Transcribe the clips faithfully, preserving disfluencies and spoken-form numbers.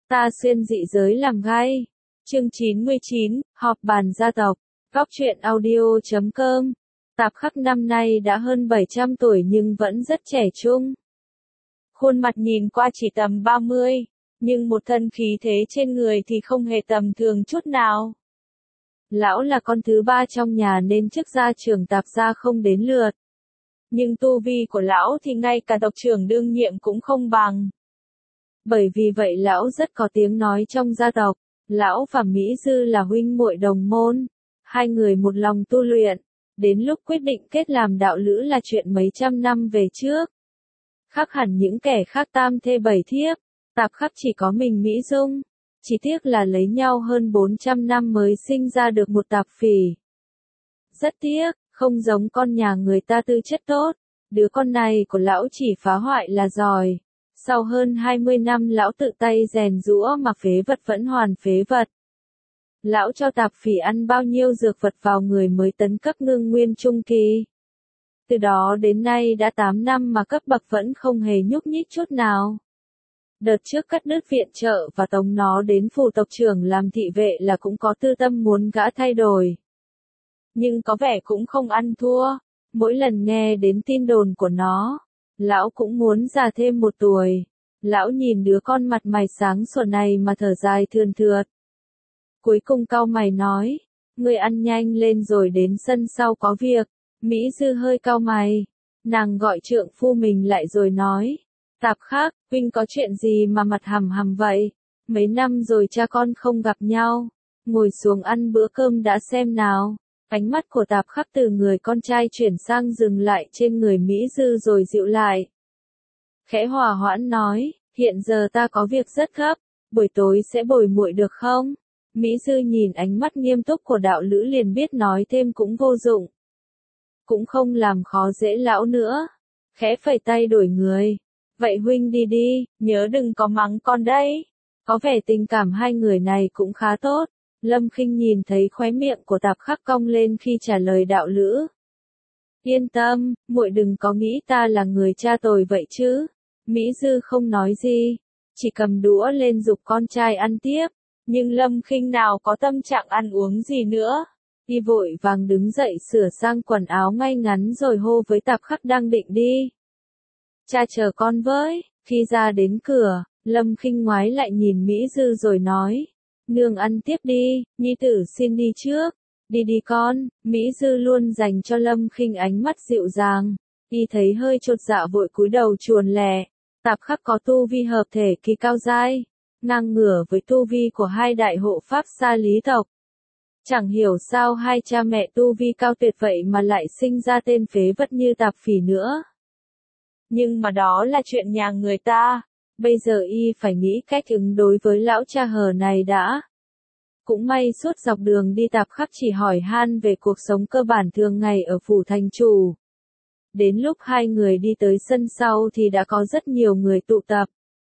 Ta xuyên dị giới làm gay. Chương chín mươi chín, họp bàn gia tộc. Góc truyện audio chấm com. Tạp Khắc năm nay đã hơn bảy trăm tuổi nhưng vẫn rất trẻ trung. Khuôn mặt nhìn qua chỉ tầm ba mươi, nhưng một thân khí thế trên người thì không hề tầm thường chút nào. Lão là con thứ ba trong nhà nên chức gia trưởng Tạp gia không đến lượt. Nhưng tu vi của lão thì ngay cả tộc trưởng đương nhiệm cũng không bằng. Bởi vì vậy lão rất có tiếng nói trong gia tộc. Lão và Mỹ Dư là huynh muội đồng môn. Hai người một lòng tu luyện. Đến lúc quyết định kết làm đạo lữ là chuyện mấy trăm năm về trước. Khác hẳn những kẻ khác tam thê bảy thiếp. Tạp Khắc chỉ có mình Mỹ Dung. Chỉ tiếc là lấy nhau hơn bốn trăm năm mới sinh ra được một tạp phỉ. Rất tiếc, không giống con nhà người ta tư chất tốt. Đứa con này của lão chỉ phá hoại là giỏi. Sau hơn hai mươi năm lão tự tay rèn giũa mà phế vật vẫn hoàn phế vật. Lão cho tạp phỉ ăn bao nhiêu dược vật vào người mới tấn cấp ngưng nguyên trung kỳ. Từ đó đến nay đã tám năm mà cấp bậc vẫn không hề nhúc nhích chút nào. Đợt trước cắt đứt viện trợ và tống nó đến phủ tộc trưởng làm thị vệ là cũng có tư tâm muốn gã thay đổi. Nhưng có vẻ cũng không ăn thua, mỗi lần nghe đến tin đồn của nó, lão cũng muốn già thêm một tuổi. Lão nhìn đứa con mặt mày sáng sủa này mà thở dài thườn thượt. Cuối cùng cau mày nói, ngươi ăn nhanh lên rồi đến sân sau có việc. Mỹ Dư hơi cau mày, nàng gọi trượng phu mình lại rồi nói, Tạp Khắc, huynh có chuyện gì mà mặt hầm hầm vậy? Mấy năm rồi cha con không gặp nhau, ngồi xuống ăn bữa cơm đã xem nào. Ánh mắt của Tạp Khắc từ người con trai chuyển sang dừng lại trên người Mỹ Dư rồi dịu lại. Khẽ hòa hoãn nói, hiện giờ ta có việc rất gấp, buổi tối sẽ bồi muội được không? Mỹ Dư nhìn ánh mắt nghiêm túc của đạo lữ liền biết nói thêm cũng vô dụng. Cũng không làm khó dễ lão nữa. Khẽ phẩy tay đổi người. Vậy huynh đi đi, nhớ đừng có mắng con đấy. Có vẻ tình cảm hai người này cũng khá tốt. Lâm Khinh nhìn thấy khóe miệng của Tạp Khắc cong lên khi trả lời đạo lữ. Yên tâm, muội đừng có nghĩ ta là người cha tồi vậy chứ. Mỹ Dư không nói gì, chỉ cầm đũa lên giục con trai ăn tiếp. Nhưng Lâm Khinh nào có tâm trạng ăn uống gì nữa. Y vội vàng đứng dậy sửa sang quần áo ngay ngắn rồi hô với Tạp Khắc đang định đi. Cha chờ con với. Khi ra đến cửa, Lâm Khinh ngoái lại nhìn Mỹ Dư rồi nói. Nương ăn tiếp đi, nhi tử xin đi trước. Đi đi con. Mỹ Dư luôn dành cho Lâm Khinh ánh mắt dịu dàng. Y thấy hơi chột dạ vội cúi đầu chuồn lẻ. Tạp Khắc có tu vi hợp thể kỳ cao giai, ngang ngửa với tu vi của hai đại hộ pháp xa lý tộc. Chẳng hiểu sao hai cha mẹ tu vi cao tuyệt vậy mà lại sinh ra tên phế vật như Tạp Phỉ nữa. Nhưng mà đó là chuyện nhà người ta, bây giờ y phải nghĩ cách ứng đối với lão cha hờ này đã. Cũng may suốt dọc đường đi Tạp Khắc chỉ hỏi han về cuộc sống cơ bản thường ngày ở phủ thành chủ. Đến lúc hai người đi tới sân sau thì đã có rất nhiều người tụ tập.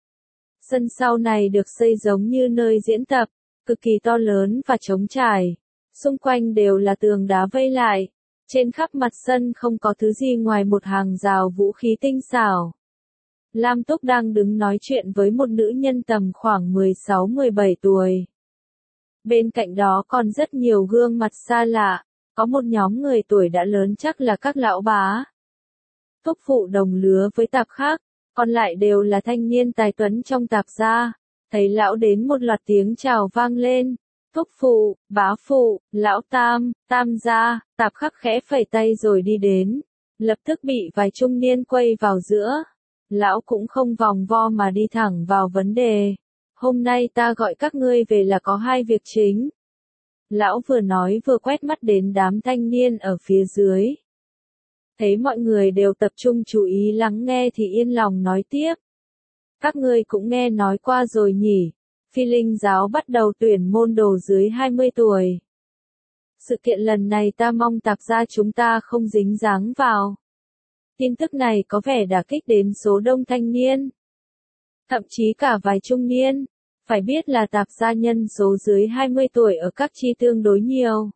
Sân sau này được xây giống như nơi diễn tập, cực kỳ to lớn và trống trải. Xung quanh đều là tường đá vây lại. Trên khắp mặt sân không có thứ gì ngoài một hàng rào vũ khí tinh xảo. Lam Túc đang đứng nói chuyện với một nữ nhân tầm khoảng mười sáu mười bảy tuổi. Bên cạnh đó còn rất nhiều gương mặt xa lạ, có một nhóm người tuổi đã lớn chắc là các lão bá. Thúc phụ đồng lứa với Tạp Khắc, còn lại đều là thanh niên tài tuấn trong Tạp gia. Thấy lão đến một loạt tiếng chào vang lên. Thúc phụ, bá phụ, lão tam, tam gia. Tạp Khắc khẽ phẩy tay rồi đi đến. Lập tức bị vài trung niên quay vào giữa. Lão cũng không vòng vo mà đi thẳng vào vấn đề. Hôm nay ta gọi các ngươi về là có hai việc chính. Lão vừa nói vừa quét mắt đến đám thanh niên ở phía dưới. Thấy mọi người đều tập trung chú ý lắng nghe thì yên lòng nói tiếp. Các ngươi cũng nghe nói qua rồi nhỉ, Phi Linh giáo bắt đầu tuyển môn đồ dưới hai mươi tuổi. Sự kiện lần này ta mong Tạp gia chúng ta không dính dáng vào. Tin tức này có vẻ đả kích đến số đông thanh niên. Thậm chí cả vài trung niên. Phải biết là Tạp gia nhân số dưới hai mươi tuổi ở các chi tương đối nhiều.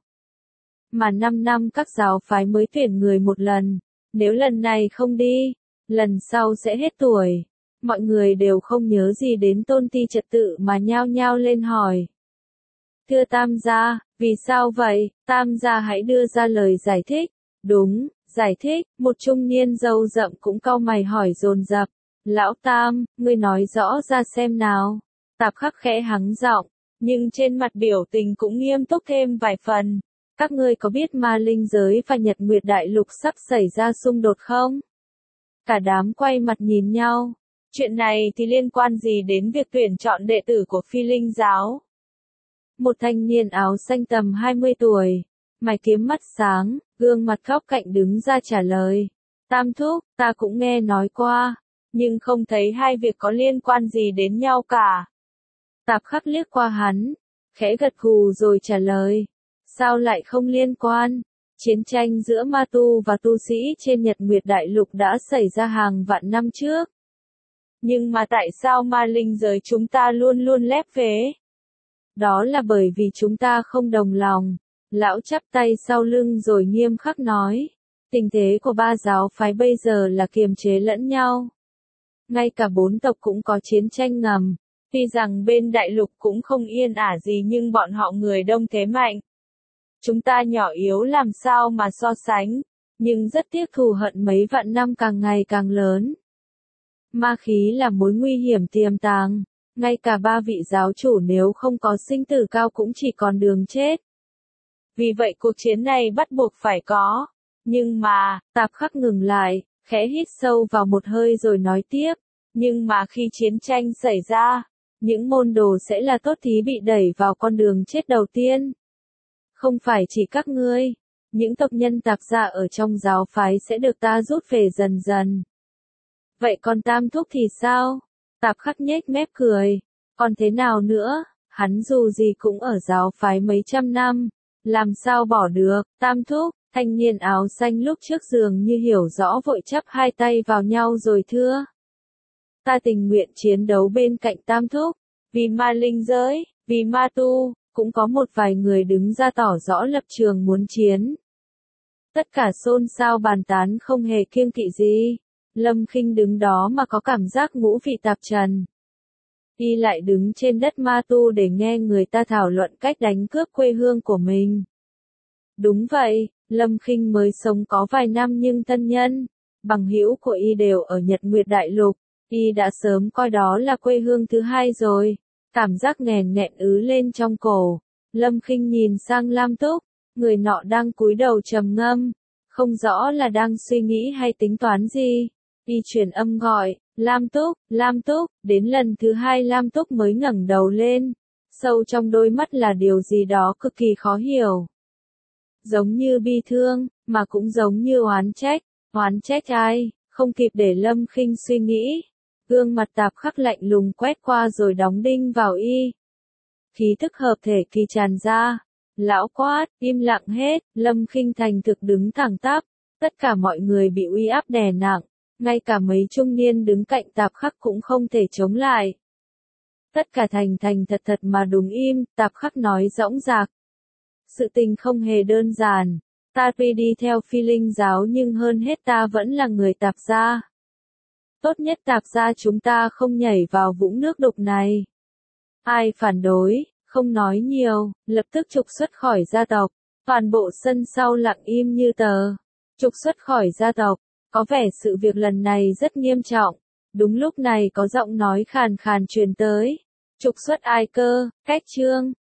Mà năm năm các giáo phái mới tuyển người một lần. Nếu lần này không đi, lần sau sẽ hết tuổi. Mọi người đều không nhớ gì đến tôn ti trật tự mà nhao nhao lên hỏi. Thưa Tam gia, vì sao vậy? Tam gia hãy đưa ra lời giải thích. Đúng, giải thích, một trung niên râu rậm cũng cau mày hỏi dồn dập. Lão Tam, ngươi nói rõ ra xem nào. Tạp Khắc khẽ hắng giọng, nhưng trên mặt biểu tình cũng nghiêm túc thêm vài phần. Các ngươi có biết ma linh giới và Nhật Nguyệt Đại Lục sắp xảy ra xung đột không? Cả đám quay mặt nhìn nhau. Chuyện này thì liên quan gì đến việc tuyển chọn đệ tử của Phi Linh giáo? Một thanh niên áo xanh tầm hai mươi tuổi, mày kiếm mắt sáng, gương mặt góc cạnh đứng ra trả lời. Tam thúc, ta cũng nghe nói qua, nhưng không thấy hai việc có liên quan gì đến nhau cả. Tạp Khắc liếc qua hắn, khẽ gật gù rồi trả lời. Sao lại không liên quan? Chiến tranh giữa ma tu và tu sĩ trên Nhật Nguyệt Đại Lục đã xảy ra hàng vạn năm trước. Nhưng mà tại sao ma linh giới chúng ta luôn luôn lép vế? Đó là bởi vì chúng ta không đồng lòng. Lão chắp tay sau lưng rồi nghiêm khắc nói. Tình thế của ba giáo phái bây giờ là kiềm chế lẫn nhau. Ngay cả bốn tộc cũng có chiến tranh ngầm. Tuy rằng bên đại lục cũng không yên ả gì nhưng bọn họ người đông thế mạnh. Chúng ta nhỏ yếu làm sao mà so sánh, nhưng rất tiếc thù hận mấy vạn năm càng ngày càng lớn. Ma khí là mối nguy hiểm tiềm tàng, ngay cả ba vị giáo chủ nếu không có sinh tử cao cũng chỉ còn đường chết. Vì vậy cuộc chiến này bắt buộc phải có. Nhưng mà, Tạp Khắc ngừng lại, khẽ hít sâu vào một hơi rồi nói tiếp. Nhưng mà khi chiến tranh xảy ra, những môn đồ sẽ là tốt thí bị đẩy vào con đường chết đầu tiên. Không phải chỉ các ngươi, những tộc nhân tạp gia ở trong giáo phái sẽ được ta rút về dần dần. Vậy còn Tam thúc thì sao? Tạp Khắc nhếch mép cười. Còn thế nào nữa, hắn dù gì cũng ở giáo phái mấy trăm năm, làm sao bỏ được? Tam thúc, thanh niên áo xanh lúc trước dường như hiểu rõ vội chắp hai tay vào nhau rồi thưa. Ta tình nguyện chiến đấu bên cạnh Tam thúc, vì ma linh giới, vì ma tu. Cũng có một vài người đứng ra tỏ rõ lập trường muốn chiến. Tất cả xôn xao bàn tán không hề kiêng kỵ gì. Lâm Khinh đứng đó mà có cảm giác ngũ vị tạp trần. Y lại đứng trên đất ma tu để nghe người ta thảo luận cách đánh cướp quê hương của mình. Đúng vậy, Lâm Khinh mới sống có vài năm nhưng thân nhân, bằng hữu của Y đều ở Nhật Nguyệt Đại Lục. Y đã sớm coi đó là quê hương thứ hai rồi. Cảm giác nghèn nghẹn ứ lên trong cổ. Lâm Khinh nhìn sang Lam Túc, người nọ đang cúi đầu trầm ngâm, không rõ là đang suy nghĩ hay tính toán gì. Y truyền âm gọi, Lam Túc, Lam Túc, đến lần thứ hai Lam Túc mới ngẩng đầu lên. Sâu trong đôi mắt là điều gì đó cực kỳ khó hiểu. Giống như bi thương, mà cũng giống như oán trách. Oán trách ai? Không kịp để Lâm Khinh suy nghĩ. Gương mặt Tạp Khắc lạnh lùng quét qua rồi đóng đinh vào Y. Khí thức hợp thể kỳ tràn ra. Lão quát, im lặng hết, Lâm Khinh thành thực đứng thẳng tắp. Tất cả mọi người bị uy áp đè nặng. Ngay cả mấy trung niên đứng cạnh Tạp Khắc cũng không thể chống lại. Tất cả thành thành thật thật mà đúng im, Tạp Khắc nói dõng dạc. Sự tình không hề đơn giản. Ta tuy đi theo Phi Linh giáo nhưng hơn hết ta vẫn là người Tạp gia. Tốt nhất Tạp gia chúng ta không nhảy vào vũng nước đục này. Ai phản đối, không nói nhiều, lập tức trục xuất khỏi gia tộc. Toàn bộ sân sau lặng im như tờ. Trục xuất khỏi gia tộc, có vẻ sự việc lần này rất nghiêm trọng. Đúng lúc này có giọng nói khàn khàn truyền tới. Trục xuất ai cơ, Cách Trương,